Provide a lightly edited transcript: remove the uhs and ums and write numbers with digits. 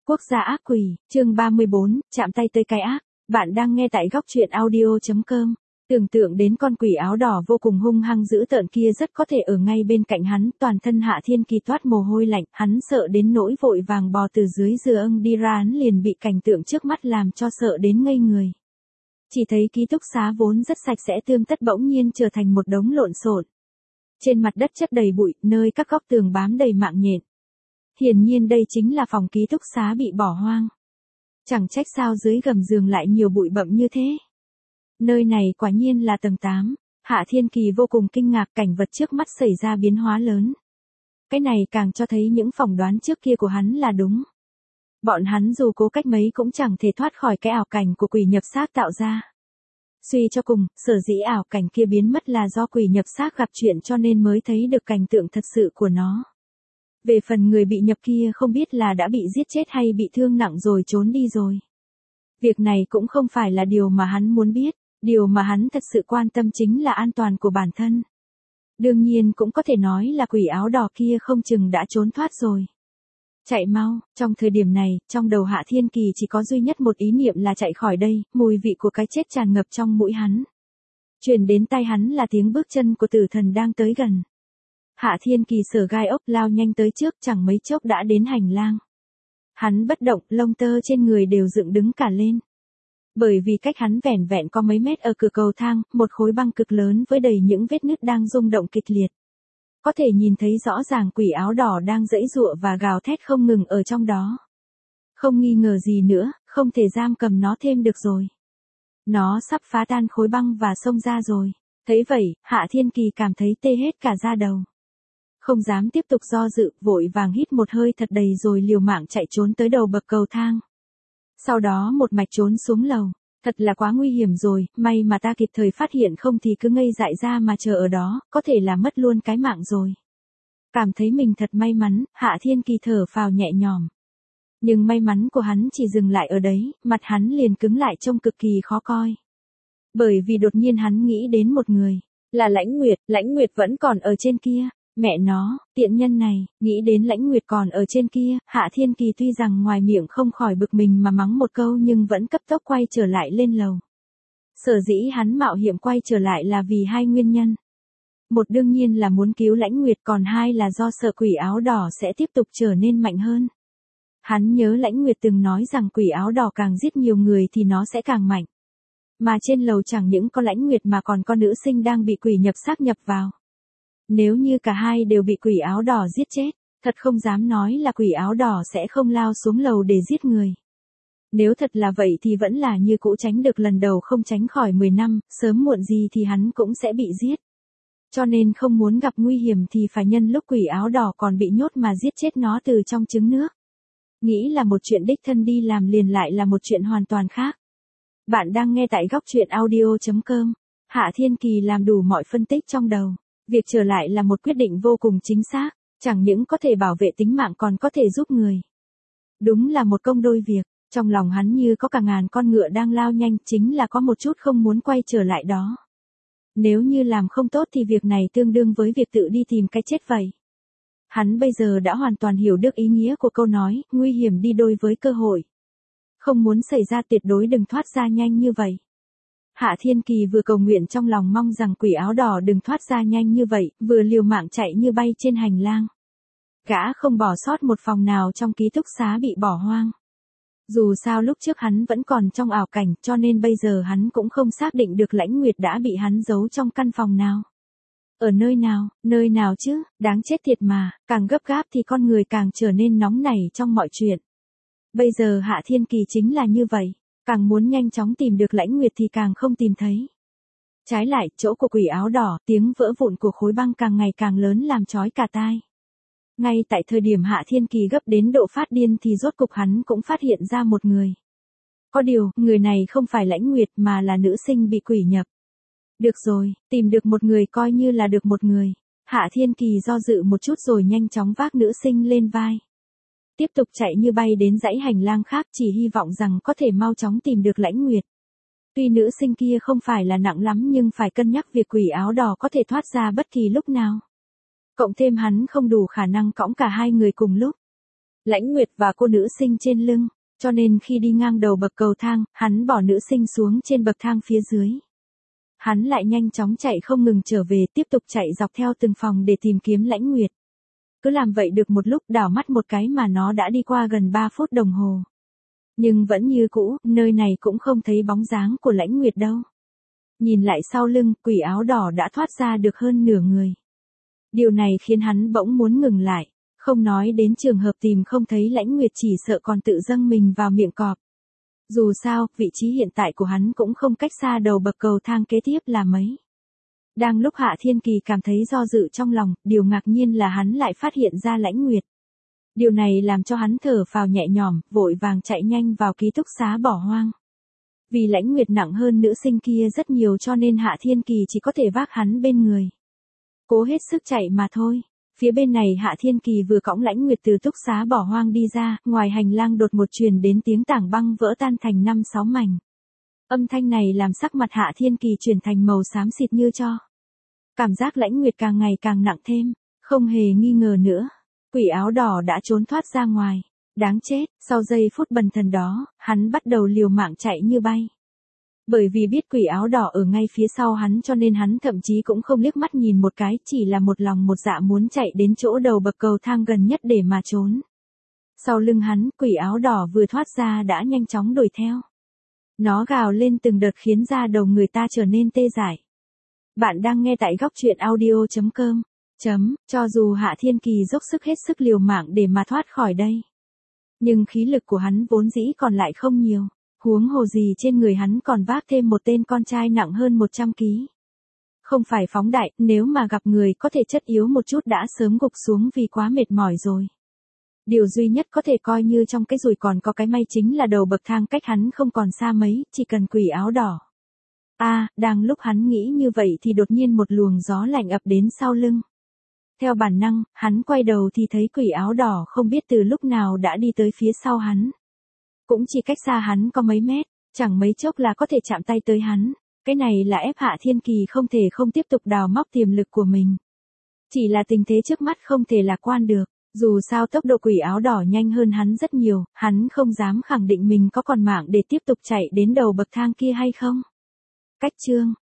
Quốc gia ác quỷ, chương 34, chạm tay tới cái ác. Bạn đang nghe tại góc truyện audio.com. Tưởng tượng đến con quỷ áo đỏ vô cùng hung hăng dữ tợn kia rất có thể ở ngay bên cạnh hắn, toàn thân Hạ Thiên Kỳ toát mồ hôi lạnh, hắn sợ đến nỗi vội vàng bò từ dưới giường đi ra, hắn liền bị cảnh tượng trước mắt làm cho sợ đến ngây người. Chỉ thấy ký túc xá vốn rất sạch sẽ tươm tất bỗng nhiên trở thành một đống lộn xộn. Trên mặt đất chất đầy bụi, nơi các góc tường bám đầy mạng nhện. Hiển nhiên đây chính là phòng ký túc xá bị bỏ hoang. Chẳng trách sao dưới gầm giường lại nhiều bụi bặm như thế. Nơi này quả nhiên là tầng 8, Hạ Thiên Kỳ vô cùng kinh ngạc, cảnh vật trước mắt xảy ra biến hóa lớn. Cái này càng cho thấy những phỏng đoán trước kia của hắn là đúng. Bọn hắn dù cố cách mấy cũng chẳng thể thoát khỏi cái ảo cảnh của quỷ nhập xác tạo ra. Suy cho cùng, sở dĩ ảo cảnh kia biến mất là do quỷ nhập xác gặp chuyện cho nên mới thấy được cảnh tượng thật sự của nó. Về phần người bị nhập kia không biết là đã bị giết chết hay bị thương nặng rồi trốn đi rồi. Việc này cũng không phải là điều mà hắn muốn biết, điều mà hắn thật sự quan tâm chính là an toàn của bản thân. Đương nhiên cũng có thể nói là quỷ áo đỏ kia không chừng đã trốn thoát rồi. Chạy mau, trong thời điểm này, trong đầu Hạ Thiên Kỳ chỉ có duy nhất một ý niệm là chạy khỏi đây, mùi vị của cái chết tràn ngập trong mũi hắn. Truyền đến tai hắn là tiếng bước chân của tử thần đang tới gần. Hạ Thiên Kỳ sờ gai ốc lao nhanh tới trước, chẳng mấy chốc đã đến hành lang. Hắn bất động, lông tơ trên người đều dựng đứng cả lên. Bởi vì cách hắn vẻn vẹn có mấy mét ở cửa cầu thang, một khối băng cực lớn với đầy những vết nứt đang rung động kịch liệt. Có thể nhìn thấy rõ ràng quỷ áo đỏ đang giãy giụa và gào thét không ngừng ở trong đó. Không nghi ngờ gì nữa, không thể giam cầm nó thêm được rồi. Nó sắp phá tan khối băng và xông ra rồi. Thấy vậy, Hạ Thiên Kỳ cảm thấy tê hết cả da đầu. Không dám tiếp tục do dự, vội vàng hít một hơi thật đầy rồi liều mạng chạy trốn tới đầu bậc cầu thang. Sau đó một mạch trốn xuống lầu. Thật là quá nguy hiểm rồi, may mà ta kịp thời phát hiện, không thì cứ ngây dại ra mà chờ ở đó, có thể là mất luôn cái mạng rồi. Cảm thấy mình thật may mắn, Hạ Thiên Kỳ thở phào nhẹ nhõm. Nhưng may mắn của hắn chỉ dừng lại ở đấy, mặt hắn liền cứng lại trông cực kỳ khó coi. Bởi vì đột nhiên hắn nghĩ đến một người, là Lãnh Nguyệt vẫn còn ở trên kia. Mẹ nó, tiện nhân này, nghĩ đến Lãnh Nguyệt còn ở trên kia, Hạ Thiên Kỳ tuy rằng ngoài miệng không khỏi bực mình mà mắng một câu nhưng vẫn cấp tốc quay trở lại lên lầu. Sở dĩ hắn mạo hiểm quay trở lại là vì hai nguyên nhân. Một đương nhiên là muốn cứu Lãnh Nguyệt, còn hai là do sợ quỷ áo đỏ sẽ tiếp tục trở nên mạnh hơn. Hắn nhớ Lãnh Nguyệt từng nói rằng quỷ áo đỏ càng giết nhiều người thì nó sẽ càng mạnh. Mà trên lầu chẳng những có Lãnh Nguyệt mà còn có nữ sinh đang bị quỷ nhập xác nhập vào. Nếu như cả hai đều bị quỷ áo đỏ giết chết, thật không dám nói là quỷ áo đỏ sẽ không lao xuống lầu để giết người. Nếu thật là vậy thì vẫn là như cũ, tránh được lần đầu không tránh khỏi 10 năm, sớm muộn gì thì hắn cũng sẽ bị giết. Cho nên không muốn gặp nguy hiểm thì phải nhân lúc quỷ áo đỏ còn bị nhốt mà giết chết nó từ trong trứng nước. Nghĩ là một chuyện đích thân đi làm liền lại là một chuyện hoàn toàn khác. Bạn đang nghe tại góc truyện audio.com. Hạ Thiên Kỳ làm đủ mọi phân tích trong đầu. Việc trở lại là một quyết định vô cùng chính xác, chẳng những có thể bảo vệ tính mạng còn có thể giúp người. Đúng là một công đôi việc, trong lòng hắn như có cả ngàn con ngựa đang lao nhanh, chính là có một chút không muốn quay trở lại đó. Nếu như làm không tốt thì việc này tương đương với việc tự đi tìm cái chết vậy. Hắn bây giờ đã hoàn toàn hiểu được ý nghĩa của câu nói, nguy hiểm đi đôi với cơ hội. Không muốn xảy ra tuyệt đối đừng thoát ra nhanh như vậy. Hạ Thiên Kỳ vừa cầu nguyện trong lòng mong rằng quỷ áo đỏ đừng thoát ra nhanh như vậy, vừa liều mạng chạy như bay trên hành lang. Gã không bỏ sót một phòng nào trong ký túc xá bị bỏ hoang. Dù sao lúc trước hắn vẫn còn trong ảo cảnh, cho nên bây giờ hắn cũng không xác định được Lãnh Nguyệt đã bị hắn giấu trong căn phòng nào. Ở nơi nào chứ, đáng chết thiệt mà, càng gấp gáp thì con người càng trở nên nóng nảy trong mọi chuyện. Bây giờ Hạ Thiên Kỳ chính là như vậy. Càng muốn nhanh chóng tìm được Lãnh Nguyệt thì càng không tìm thấy. Trái lại, chỗ của quỷ áo đỏ, tiếng vỡ vụn của khối băng càng ngày càng lớn làm chói cả tai. Ngay tại thời điểm Hạ Thiên Kỳ gấp đến độ phát điên thì rốt cục hắn cũng phát hiện ra một người. Có điều, người này không phải Lãnh Nguyệt mà là nữ sinh bị quỷ nhập. Được rồi, tìm được một người coi như là được một người. Hạ Thiên Kỳ do dự một chút rồi nhanh chóng vác nữ sinh lên vai. Tiếp tục chạy như bay đến dãy hành lang khác, chỉ hy vọng rằng có thể mau chóng tìm được Lãnh Nguyệt. Tuy nữ sinh kia không phải là nặng lắm nhưng phải cân nhắc việc quỷ áo đỏ có thể thoát ra bất kỳ lúc nào. Cộng thêm hắn không đủ khả năng cõng cả hai người cùng lúc. Lãnh Nguyệt và cô nữ sinh trên lưng, cho nên khi đi ngang đầu bậc cầu thang, hắn bỏ nữ sinh xuống trên bậc thang phía dưới. Hắn lại nhanh chóng chạy không ngừng trở về, tiếp tục chạy dọc theo từng phòng để tìm kiếm Lãnh Nguyệt. Cứ làm vậy được một lúc, đảo mắt một cái mà nó đã đi qua gần 3 phút đồng hồ. Nhưng vẫn như cũ, nơi này cũng không thấy bóng dáng của Lãnh Nguyệt đâu. Nhìn lại sau lưng, quỷ áo đỏ đã thoát ra được hơn nửa người. Điều này khiến hắn bỗng muốn ngừng lại, không nói đến trường hợp tìm không thấy Lãnh Nguyệt, chỉ sợ còn tự dâng mình vào miệng cọp. Dù sao, vị trí hiện tại của hắn cũng không cách xa đầu bậc cầu thang kế tiếp là mấy. Đang lúc Hạ Thiên Kỳ cảm thấy do dự trong lòng, điều ngạc nhiên là hắn lại phát hiện ra Lãnh Nguyệt. Điều này làm cho hắn thở phào nhẹ nhõm, vội vàng chạy nhanh vào ký túc xá bỏ hoang. Vì Lãnh Nguyệt nặng hơn nữ sinh kia rất nhiều cho nên Hạ Thiên Kỳ chỉ có thể vác hắn bên người. Cố hết sức chạy mà thôi. Phía bên này Hạ Thiên Kỳ vừa cõng Lãnh Nguyệt từ túc xá bỏ hoang đi ra, ngoài hành lang đột một truyền đến tiếng tảng băng vỡ tan thành 5-6 mảnh. Âm thanh này làm sắc mặt Hạ Thiên Kỳ chuyển thành màu xám xịt như tro. Cảm giác Lãnh Nguyệt càng ngày càng nặng thêm, không hề nghi ngờ nữa. Quỷ áo đỏ đã trốn thoát ra ngoài. Đáng chết, sau giây phút bần thần đó, hắn bắt đầu liều mạng chạy như bay. Bởi vì biết quỷ áo đỏ ở ngay phía sau hắn cho nên hắn thậm chí cũng không liếc mắt nhìn một cái, chỉ là một lòng một dạ muốn chạy đến chỗ đầu bậc cầu thang gần nhất để mà trốn. Sau lưng hắn, quỷ áo đỏ vừa thoát ra đã nhanh chóng đuổi theo. Nó gào lên từng đợt khiến da đầu người ta trở nên tê dại. Bạn đang nghe tại góc truyện audio.com. Cho dù Hạ Thiên Kỳ dốc sức hết sức liều mạng để mà thoát khỏi đây. Nhưng khí lực của hắn vốn dĩ còn lại không nhiều. Huống hồ gì trên người hắn còn vác thêm một tên con trai nặng hơn 100 kg. Không phải phóng đại, nếu mà gặp người có thể chất yếu một chút đã sớm gục xuống vì quá mệt mỏi rồi. Điều duy nhất có thể coi như trong cái rủi còn có cái may chính là đầu bậc thang cách hắn không còn xa mấy, chỉ cần quỷ áo đỏ. Đang lúc hắn nghĩ như vậy thì đột nhiên một luồng gió lạnh ập đến sau lưng. Theo bản năng, hắn quay đầu thì thấy quỷ áo đỏ không biết từ lúc nào đã đi tới phía sau hắn. Cũng chỉ cách xa hắn có mấy mét, chẳng mấy chốc là có thể chạm tay tới hắn. Cái này là ép Hạ Thiên Kỳ không thể không tiếp tục đào móc tiềm lực của mình. Chỉ là tình thế trước mắt không thể lạc quan được. Dù sao tốc độ quỷ áo đỏ nhanh hơn hắn rất nhiều, hắn không dám khẳng định mình có còn mạng để tiếp tục chạy đến đầu bậc thang kia hay không. Cách chương